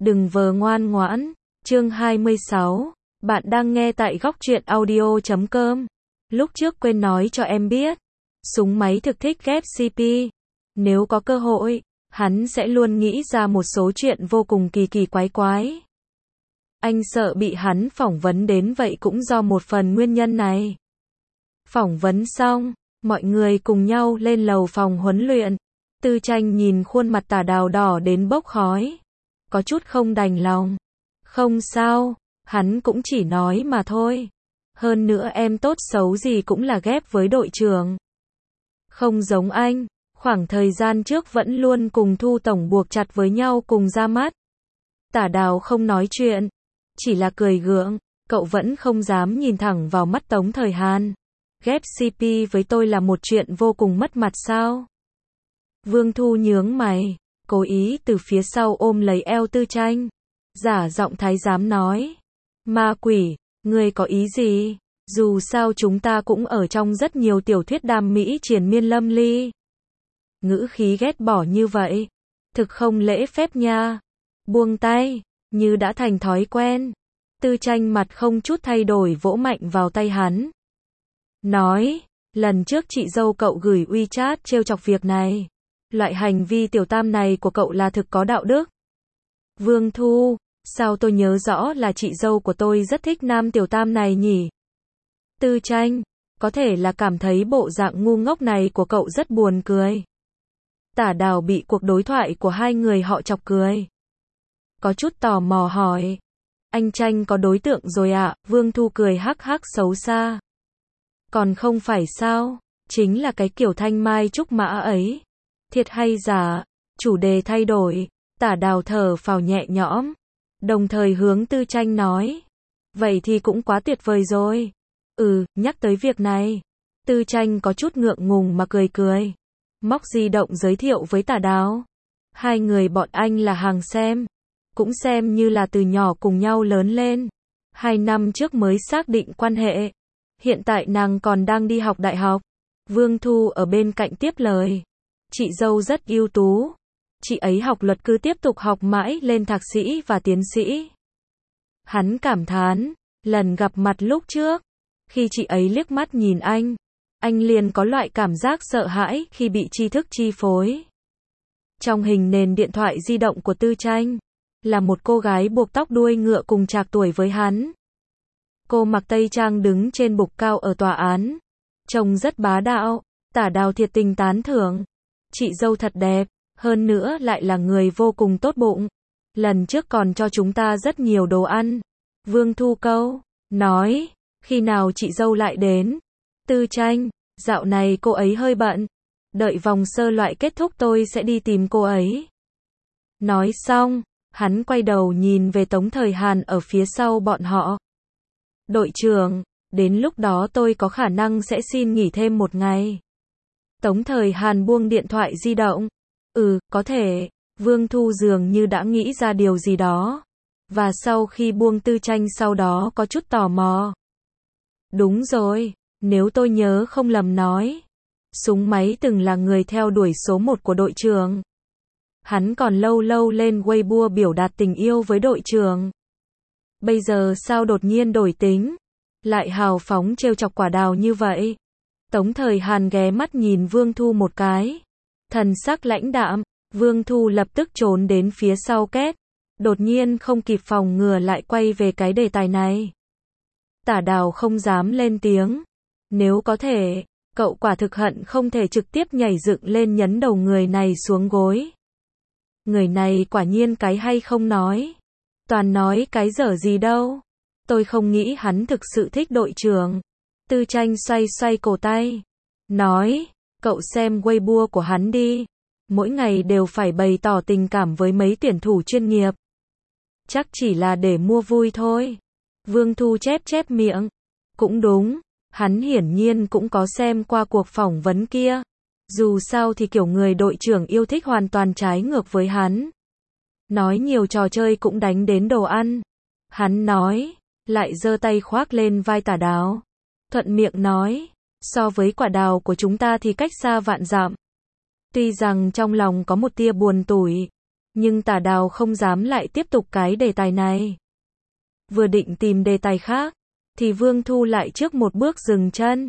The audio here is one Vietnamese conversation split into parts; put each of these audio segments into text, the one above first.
Đừng vờ ngoan ngoãn. Chương 26. Bạn đang nghe tại góc truyện audio.com. Lúc trước quên nói cho em biết, súng máy thực thích ghép CP. Nếu có cơ hội, hắn sẽ luôn nghĩ ra một số chuyện vô cùng kỳ kỳ quái quái. Anh sợ bị hắn phỏng vấn đến vậy cũng do một phần nguyên nhân này. Phỏng vấn xong, mọi người cùng nhau lên lầu phòng huấn luyện. Tư Tranh nhìn khuôn mặt Tả Đào đỏ đến bốc khói, có chút không đành lòng. Không sao, hắn cũng chỉ nói mà thôi. Hơn nữa em tốt xấu gì cũng là ghép với đội trưởng. Không giống anh, khoảng thời gian trước vẫn luôn cùng Thu Tổng buộc chặt với nhau cùng ra mắt. Tả Đào không nói chuyện, chỉ là cười gượng, cậu vẫn không dám nhìn thẳng vào mắt Tống Thời Hàn. Ghép CP với tôi là một chuyện vô cùng mất mặt sao? Vương Thu nhướng mày, cố ý từ phía sau ôm lấy eo Tư Tranh, giả giọng thái giám nói. Ma quỷ, ngươi có ý gì? Dù sao chúng ta cũng ở trong rất nhiều tiểu thuyết đam mỹ triền miên lâm ly. Ngữ khí ghét bỏ như vậy, thực không lễ phép nha. Buông tay, như đã thành thói quen. Tư Tranh mặt không chút thay đổi vỗ mạnh vào tay hắn. Nói, lần trước chị dâu cậu gửi WeChat trêu chọc việc này. Loại hành vi tiểu tam này của cậu là thực có đạo đức. Vương Thu, sao tôi nhớ rõ là chị dâu của tôi rất thích nam tiểu tam này nhỉ? Tư Tranh, có thể là cảm thấy bộ dạng ngu ngốc này của cậu rất buồn cười. Tả Đào bị cuộc đối thoại của hai người họ chọc cười. Có chút tò mò hỏi. Anh Tranh có đối tượng rồi ạ? Vương Thu cười hắc hắc xấu xa. Còn không phải sao, chính là cái kiểu thanh mai trúc mã ấy. Thiệt hay giả, chủ đề thay đổi, Tả Đào thở phào nhẹ nhõm, đồng thời hướng Tư Tranh nói. Vậy thì cũng quá tuyệt vời rồi. Nhắc tới việc này, Tư Tranh có chút ngượng ngùng mà cười cười. Móc di động giới thiệu với Tả Đào. Hai người bọn anh là hàng xem, cũng xem như là từ nhỏ cùng nhau lớn lên. 2 năm trước mới xác định quan hệ. Hiện tại nàng còn đang đi học đại học. Vương Thu ở bên cạnh tiếp lời. Chị dâu rất ưu tú. Chị ấy học luật cứ tiếp tục học mãi lên thạc sĩ và tiến sĩ. Hắn cảm thán, lần gặp mặt lúc trước, khi chị ấy liếc mắt nhìn anh liền có loại cảm giác sợ hãi khi bị tri thức chi phối. Trong hình nền điện thoại di động của Tư Tranh, là một cô gái buộc tóc đuôi ngựa cùng trạc tuổi với hắn. Cô mặc tây trang đứng trên bục cao ở tòa án. Trông rất bá đạo, Tả Đào thiệt tình tán thưởng. Chị dâu thật đẹp, hơn nữa lại là người vô cùng tốt bụng. Lần trước còn cho chúng ta rất nhiều đồ ăn. Vương Thu nói, khi nào chị dâu lại đến? Tư Tranh, dạo này cô ấy hơi bận. Đợi vòng sơ loại kết thúc tôi sẽ đi tìm cô ấy. Nói xong, hắn quay đầu nhìn về Tống Thời Hàn ở phía sau bọn họ. Đội trưởng, đến lúc đó tôi có khả năng sẽ xin nghỉ thêm 1 ngày. Tống Thời Hàn buông điện thoại di động. Có thể. Vương Thu dường như đã nghĩ ra điều gì đó. Và sau khi buông Tư Tranh sau đó có chút tò mò. Đúng rồi, nếu tôi nhớ không lầm nói. Súng máy từng là người theo đuổi số 1 của đội trưởng. Hắn còn lâu lâu lên Weibo biểu đạt tình yêu với đội trưởng. Bây giờ sao đột nhiên đổi tính? Lại hào phóng trêu chọc Quả Đào như vậy? Tống Thời Hàn ghé mắt nhìn Vương Thu một cái. Thần sắc lãnh đạm, Vương Thu lập tức trốn đến phía sau két. Đột nhiên không kịp phòng ngừa lại quay về cái đề tài này. Tả Đào không dám lên tiếng. Nếu có thể, cậu quả thực hận không thể trực tiếp nhảy dựng lên nhấn đầu người này xuống gối. Người này quả nhiên cái hay không nói. Toàn nói cái dở gì đâu. Tôi không nghĩ hắn thực sự thích đội trưởng. Tư Tranh xoay xoay cổ tay. Nói, cậu xem Weibo của hắn đi. Mỗi ngày đều phải bày tỏ tình cảm với mấy tuyển thủ chuyên nghiệp. Chắc chỉ là để mua vui thôi. Vương Thu chép miệng. Cũng đúng, hắn hiển nhiên cũng có xem qua cuộc phỏng vấn kia. Dù sao thì kiểu người đội trưởng yêu thích hoàn toàn trái ngược với hắn. Nói nhiều trò chơi cũng đánh đến đồ ăn. Hắn nói, lại giơ tay khoác lên vai Tả Đào. Thuận miệng nói, so với Quả Đào của chúng ta thì cách xa vạn dặm. Tuy rằng trong lòng có một tia buồn tủi, Nhưng Tả Đào không dám lại tiếp tục cái đề tài này. Vừa định tìm đề tài khác, thì Vương Thu lại trước một bước dừng chân.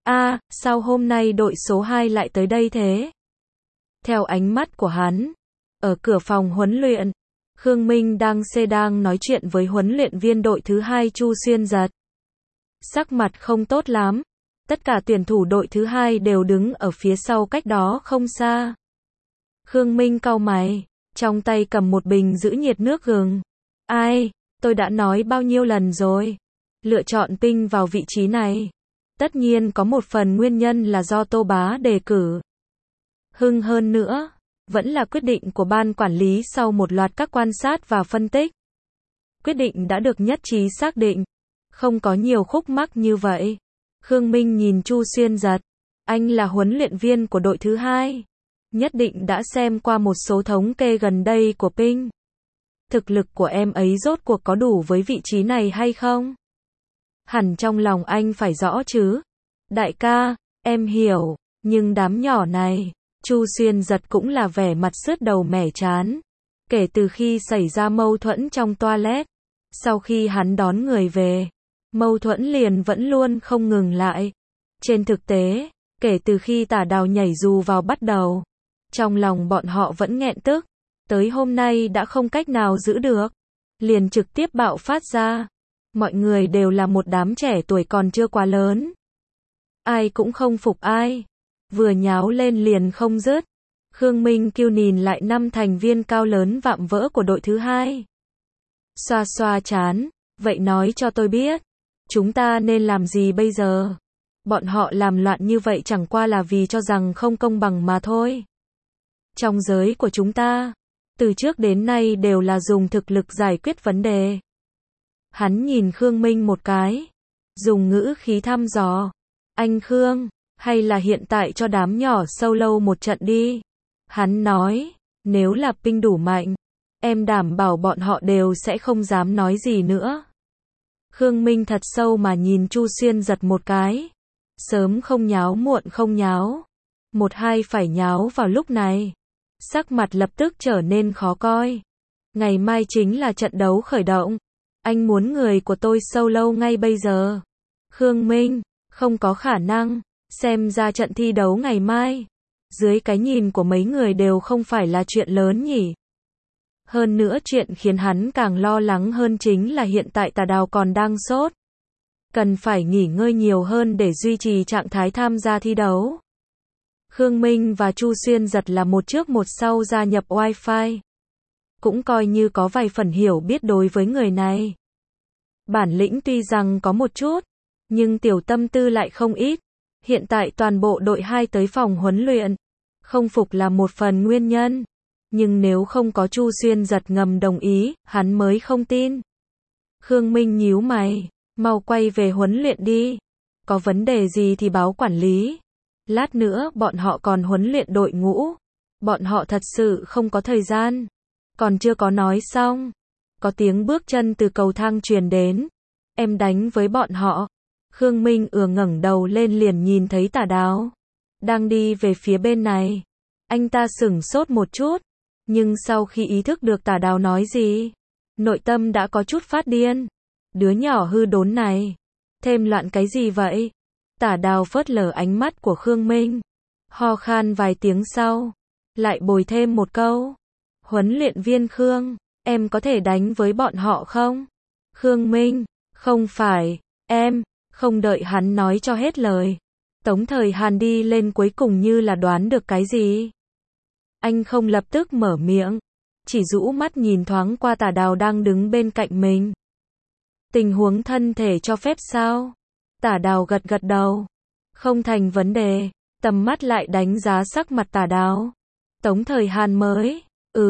Sao hôm nay đội số 2 lại tới đây thế? Theo ánh mắt của hắn, ở cửa phòng huấn luyện, Khương Minh đang nói chuyện với huấn luyện viên đội thứ 2 Chu Xuyên Giật. Sắc mặt không tốt lắm, tất cả tuyển thủ đội thứ 2 đều đứng ở phía sau cách đó không xa. Khương Minh cau mày, trong tay cầm một bình giữ nhiệt nước gừng. Tôi đã nói bao nhiêu lần rồi, lựa chọn Pinh vào vị trí này. Tất nhiên có một phần nguyên nhân là do Tô Bá đề cử. Hơn nữa, vẫn là quyết định của ban quản lý sau một loạt các quan sát và phân tích. Quyết định đã được nhất trí xác định, không có nhiều khúc mắc như vậy. Khương Minh nhìn Chu Xuyên Giật, anh là huấn luyện viên của đội thứ 2, nhất định đã xem qua một số thống kê gần đây của Pinh. Thực lực của em ấy rốt cuộc có đủ với vị trí này hay không? Hẳn trong lòng anh phải rõ chứ. Đại ca, em hiểu, nhưng đám nhỏ này, Chu Xuyên Giật cũng là vẻ mặt sứt đầu mẻ trán. Kể từ khi xảy ra mâu thuẫn trong toilet, sau khi hắn đón người về, mâu thuẫn liền vẫn luôn không ngừng lại. Trên thực tế, kể từ khi Tả Đào nhảy dù vào bắt đầu, trong lòng bọn họ vẫn nghẹn tức, tới hôm nay đã không cách nào giữ được, liền trực tiếp bạo phát ra. Mọi người đều là một đám trẻ tuổi còn chưa quá lớn, ai cũng không phục ai, vừa nháo lên liền không dứt. Khương Minh kêu nhìn lại 5 thành viên cao lớn vạm vỡ của đội thứ 2. Xoa xoa trán, vậy nói cho tôi biết, chúng ta nên làm gì bây giờ? Bọn họ làm loạn như vậy chẳng qua là vì cho rằng không công bằng mà thôi. Trong giới của chúng ta, từ trước đến nay đều là dùng thực lực giải quyết vấn đề. Hắn nhìn Khương Minh một cái, dùng ngữ khí thăm dò. Anh Khương, hay là hiện tại cho đám nhỏ solo một trận đi. Hắn nói, nếu là Pinh đủ mạnh, em đảm bảo bọn họ đều sẽ không dám nói gì nữa. Khương Minh thật sâu mà nhìn Chu Xuyên Giật một cái. Sớm không nháo muộn không nháo. Một hai phải nháo vào lúc này. Sắc mặt lập tức trở nên khó coi. Ngày mai chính là trận đấu khởi động. Anh muốn người của tôi solo ngay bây giờ. Khương Minh, không có khả năng. Xem ra trận thi đấu ngày mai, dưới cái nhìn của mấy người đều không phải là chuyện lớn nhỉ. Hơn nữa chuyện khiến hắn càng lo lắng hơn chính là hiện tại Tả Đào còn đang sốt. Cần phải nghỉ ngơi nhiều hơn để duy trì trạng thái tham gia thi đấu. Khương Minh và Chu Xuyên Giật là một trước một sau gia nhập Wi-Fi. Cũng coi như có vài phần hiểu biết đối với người này. Bản lĩnh tuy rằng có một chút, nhưng tiểu tâm tư lại không ít. Hiện tại toàn bộ đội 2 tới phòng huấn luyện, không phục là một phần nguyên nhân. Nhưng nếu không có Chu Xuyên Giật ngầm đồng ý, hắn mới không tin. Khương Minh nhíu mày, mau quay về huấn luyện đi. Có vấn đề gì thì báo quản lý. Lát nữa bọn họ còn huấn luyện đội ngũ. Bọn họ thật sự không có thời gian. Còn chưa có nói xong, có tiếng bước chân từ cầu thang truyền đến. Em đánh với bọn họ. Khương Minh ngẩng đầu lên liền nhìn thấy Tả Đào đang đi về phía bên này. Anh ta sửng sốt một chút, nhưng sau khi ý thức được Tả Đào nói gì, nội tâm đã có chút phát điên. Đứa nhỏ hư đốn này, thêm loạn cái gì vậy? Tả Đào phớt lờ ánh mắt của Khương Minh, ho khan vài tiếng sau, lại bồi thêm một câu. Huấn luyện viên Khương, em có thể đánh với bọn họ không? Khương Minh, không phải, em. Không đợi hắn nói cho hết lời, Tống Thời Hàn đi lên cuối cùng như là đoán được cái gì. Anh không lập tức mở miệng, chỉ rũ mắt nhìn thoáng qua Tả Đào đang đứng bên cạnh mình. Tình huống thân thể cho phép sao? Tả Đào gật gật đầu. Không thành vấn đề, tầm mắt lại đánh giá sắc mặt Tả Đào. Tống Thời Hàn mới,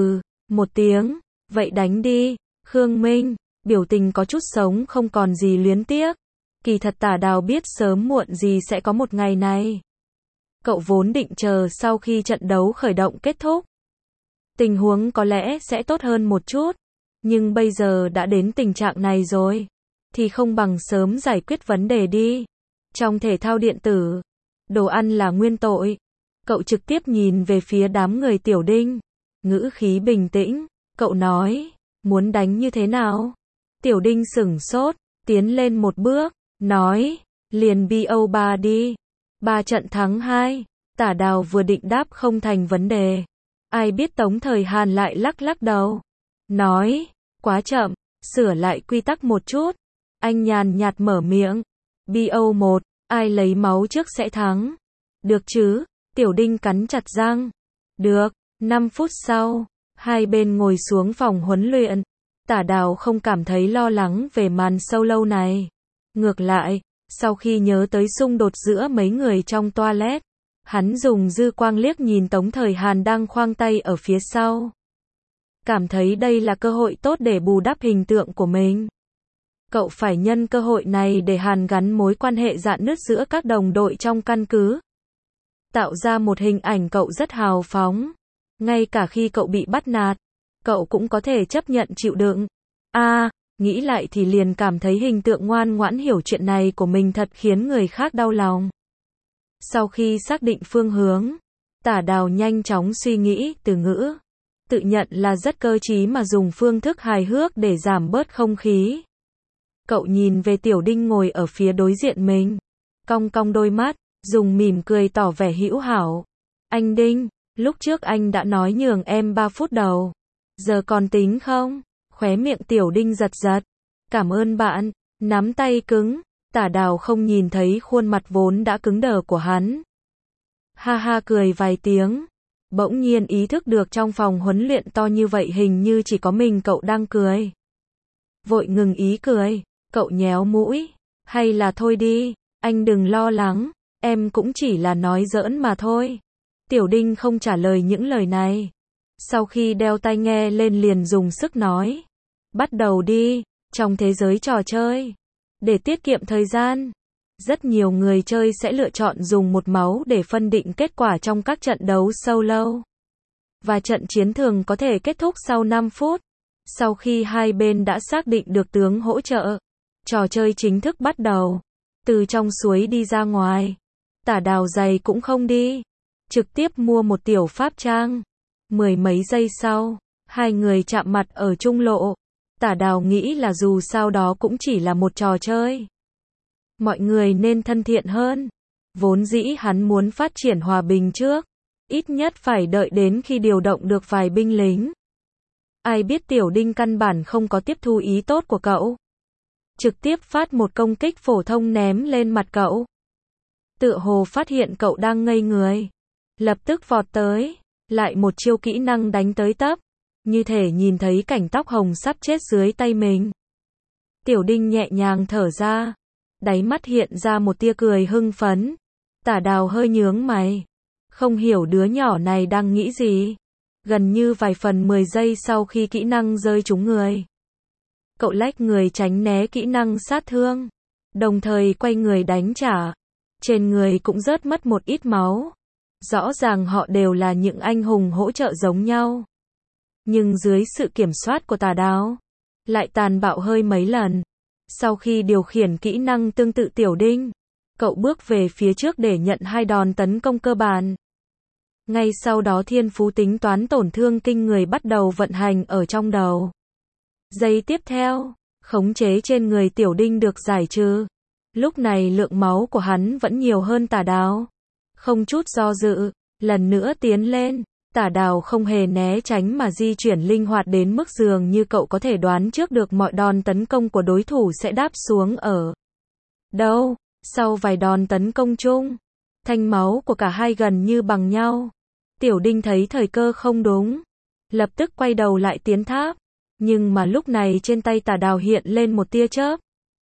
một tiếng, vậy đánh đi. Khương Minh, biểu tình có chút sống không còn gì luyến tiếc. Kỳ thật Tả Đào biết sớm muộn gì sẽ có một ngày này. Cậu vốn định chờ sau khi trận đấu khởi động kết thúc. Tình huống có lẽ sẽ tốt hơn một chút. Nhưng bây giờ đã đến tình trạng này rồi. Thì không bằng sớm giải quyết vấn đề đi. Trong thể thao điện tử, đồ ăn là nguyên tội. Cậu trực tiếp nhìn về phía đám người Tiểu Đinh. ngữ khí bình tĩnh, cậu nói, muốn đánh như thế nào? Tiểu Đinh sửng sốt, tiến lên một bước, nói, liền BO3 đi, 3 trận thắng 2, Tả Đào vừa định đáp không thành vấn đề. Ai biết Tống Thời Hàn lại lắc lắc đầu, nói, quá chậm, sửa lại quy tắc một chút. Anh nhàn nhạt mở miệng, BO1, ai lấy máu trước sẽ thắng. Được chứ? Tiểu Đinh cắn chặt răng. Được. 5 phút sau, hai bên ngồi xuống phòng huấn luyện. Tả Đào không cảm thấy lo lắng về màn solo này. Ngược lại, sau khi nhớ tới xung đột giữa mấy người trong toilet, hắn dùng dư quang liếc nhìn Tống Thời Hàn đang khoang tay ở phía sau. Cảm thấy đây là cơ hội tốt để bù đắp hình tượng của mình. Cậu phải nhân cơ hội này để hàn gắn mối quan hệ rạn nứt giữa các đồng đội trong căn cứ. Tạo ra một hình ảnh cậu rất hào phóng. Ngay cả khi cậu bị bắt nạt, cậu cũng có thể chấp nhận chịu đựng. Nghĩ lại thì liền cảm thấy hình tượng ngoan ngoãn hiểu chuyện này của mình thật khiến người khác đau lòng. Sau khi xác định phương hướng, Tả Đào nhanh chóng suy nghĩ từ ngữ. Tự nhận là rất cơ trí mà dùng phương thức hài hước để giảm bớt không khí. Cậu nhìn về Tiểu Đinh ngồi ở phía đối diện mình, cong cong đôi mắt, dùng mỉm cười tỏ vẻ hữu hảo. Anh Đinh, lúc trước anh đã nói nhường em 3 phút đầu. Giờ còn tính không? Khóe miệng Tiểu Đinh giật giật. Cảm ơn bạn. Nắm tay cứng. Tả Đào không nhìn thấy khuôn mặt vốn đã cứng đờ của hắn. Ha ha cười vài tiếng. Bỗng nhiên ý thức được trong phòng huấn luyện to như vậy hình như chỉ có mình cậu đang cười. Vội ngừng ý cười. Cậu nhéo mũi. Hay là thôi đi. Anh đừng lo lắng. Em cũng chỉ là nói giỡn mà thôi. Tiểu Đinh không trả lời những lời này. Sau khi đeo tai nghe lên liền dùng sức nói. Bắt đầu đi. Trong thế giới trò chơi, để tiết kiệm thời gian, rất nhiều người chơi sẽ lựa chọn dùng một máu để phân định kết quả trong các trận đấu solo. Và trận chiến thường có thể kết thúc sau 5 phút. Sau khi hai bên đã xác định được tướng hỗ trợ, trò chơi chính thức bắt đầu. Từ trong suối đi ra ngoài, Tả Đào giày cũng không đi, trực tiếp mua một tiểu pháp trang. 10 mấy giây sau, hai người chạm mặt ở trung lộ. Tả Đào nghĩ là dù sao đó cũng chỉ là một trò chơi. Mọi người nên thân thiện hơn. Vốn dĩ hắn muốn phát triển hòa bình trước. Ít nhất phải đợi đến khi điều động được vài binh lính. Ai biết Tiểu Đinh căn bản không có tiếp thu ý tốt của cậu. Trực tiếp phát một công kích phổ thông ném lên mặt cậu. Tựa hồ phát hiện cậu đang ngây người. Lập tức vọt tới. Lại một chiêu kỹ năng đánh tới tấp. Như thể nhìn thấy cảnh tóc hồng sắp chết dưới tay mình. Tiểu Đinh nhẹ nhàng thở ra. Đáy mắt hiện ra một tia cười hưng phấn. Tả Đào hơi nhướng mày. Không hiểu đứa nhỏ này đang nghĩ gì. Gần như vài phần 10 giây sau khi kỹ năng rơi trúng người. Cậu lách người tránh né kỹ năng sát thương. Đồng thời quay người đánh trả. Trên người cũng rớt mất một ít máu. Rõ ràng họ đều là những anh hùng hỗ trợ giống nhau. Nhưng dưới sự kiểm soát của Tả Đào, lại tàn bạo hơi mấy lần. Sau khi điều khiển kỹ năng tương tự Tiểu Đinh, cậu bước về phía trước để nhận 2 đòn tấn công cơ bản. Ngay sau đó thiên phú tính toán tổn thương kinh người bắt đầu vận hành ở trong đầu. Giây tiếp theo, khống chế trên người Tiểu Đinh được giải trừ. Lúc này lượng máu của hắn vẫn nhiều hơn Tả Đào. Không chút do dự, lần nữa tiến lên. Tả Đào không hề né tránh mà di chuyển linh hoạt đến mức dường như cậu có thể đoán trước được mọi đòn tấn công của đối thủ sẽ đáp xuống ở đâu. Sau vài đòn tấn công chung, thanh máu của cả hai gần như bằng nhau. Tiểu Đinh thấy thời cơ không đúng, lập tức quay đầu lại tiến tháp. Nhưng mà lúc này trên tay Tả Đào hiện lên một tia chớp.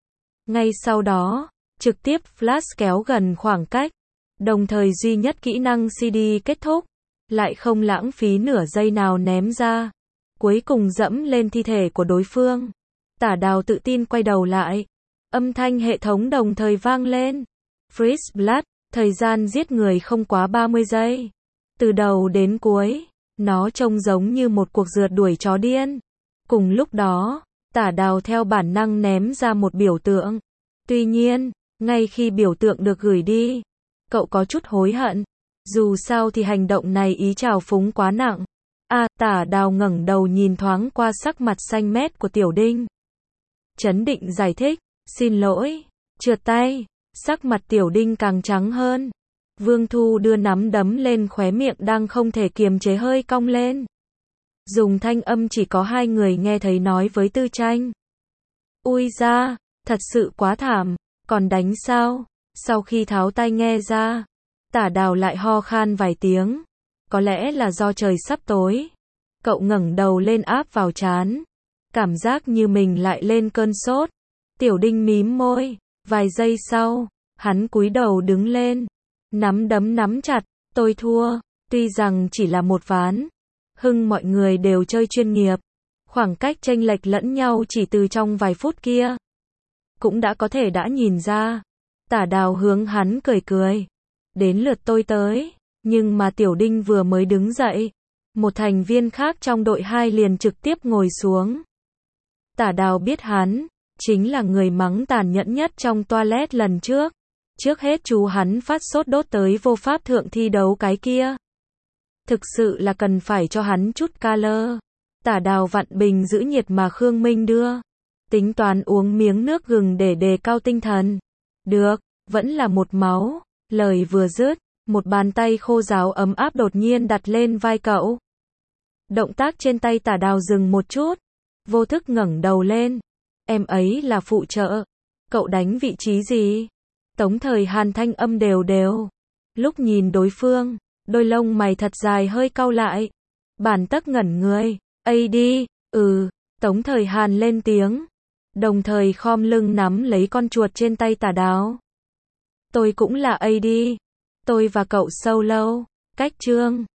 Ngay sau đó, trực tiếp flash kéo gần khoảng cách. Đồng thời duy nhất kỹ năng CD kết thúc. Lại không lãng phí nửa giây nào ném ra. Cuối cùng dẫm lên thi thể của đối phương. Tả Đào tự tin quay đầu lại. Âm thanh hệ thống đồng thời vang lên. Freeze Blood, thời gian giết người không quá 30 giây. Từ đầu đến cuối, nó trông giống như một cuộc rượt đuổi chó điên. Cùng lúc đó, Tả Đào theo bản năng ném ra một biểu tượng. Tuy nhiên, ngay khi biểu tượng được gửi đi, cậu có chút hối hận. Dù sao thì hành động này ý trào phúng quá nặng. Tả Đào ngẩng đầu nhìn thoáng qua sắc mặt xanh mét của Tiểu Đinh. Chấn định giải thích, xin lỗi, trượt tay, sắc mặt Tiểu Đinh càng trắng hơn. Vương Thu đưa nắm đấm lên khóe miệng đang không thể kiềm chế hơi cong lên. Dùng thanh âm chỉ có hai người nghe thấy nói với Tư Tranh. Ui da, thật sự quá thảm, còn đánh sao? Sau khi tháo tai nghe ra, Tả Đào lại ho khan vài tiếng. Có lẽ là do trời sắp tối. Cậu ngẩng đầu lên áp vào trán. Cảm giác như mình lại lên cơn sốt. Tiểu Đinh mím môi. Vài giây sau, hắn cúi đầu đứng lên. Nắm đấm nắm chặt, tôi thua. Tuy rằng chỉ là một ván. Hưng mọi người đều chơi chuyên nghiệp. Khoảng cách chênh lệch lẫn nhau chỉ từ trong vài phút kia. Cũng đã có thể đã nhìn ra. Tả Đào hướng hắn cười cười. Đến lượt tôi tới. Nhưng mà Tiểu Đinh vừa mới đứng dậy. Một thành viên khác trong đội 2 liền trực tiếp ngồi xuống. Tả Đào biết hắn chính là người mắng tàn nhẫn nhất trong toilet lần trước. Trước hết chú hắn phát sốt đốt tới vô pháp thượng thi đấu cái kia. Thực sự là cần phải cho hắn chút ca lơ. Tả Đào vặn bình giữ nhiệt mà Khương Minh đưa. Tính toán uống miếng nước gừng để đề cao tinh thần. Được, vẫn là một máu. Lời vừa dứt, một bàn tay khô ráo ấm áp đột nhiên đặt lên vai cậu. Động tác trên tay Tả Đào dừng một chút. Vô thức ngẩng đầu lên. Em ấy là phụ trợ. Cậu đánh vị trí gì? Tống Thời Hàn thanh âm đều đều. Lúc nhìn đối phương, đôi lông mày thật dài hơi cau lại. Bản Tắc ngẩn người. AD, Tống Thời Hàn lên tiếng. Đồng thời khom lưng nắm lấy con chuột trên tay Tả Đào. Tôi cũng là AD. Tôi và cậu solo. Cách chương.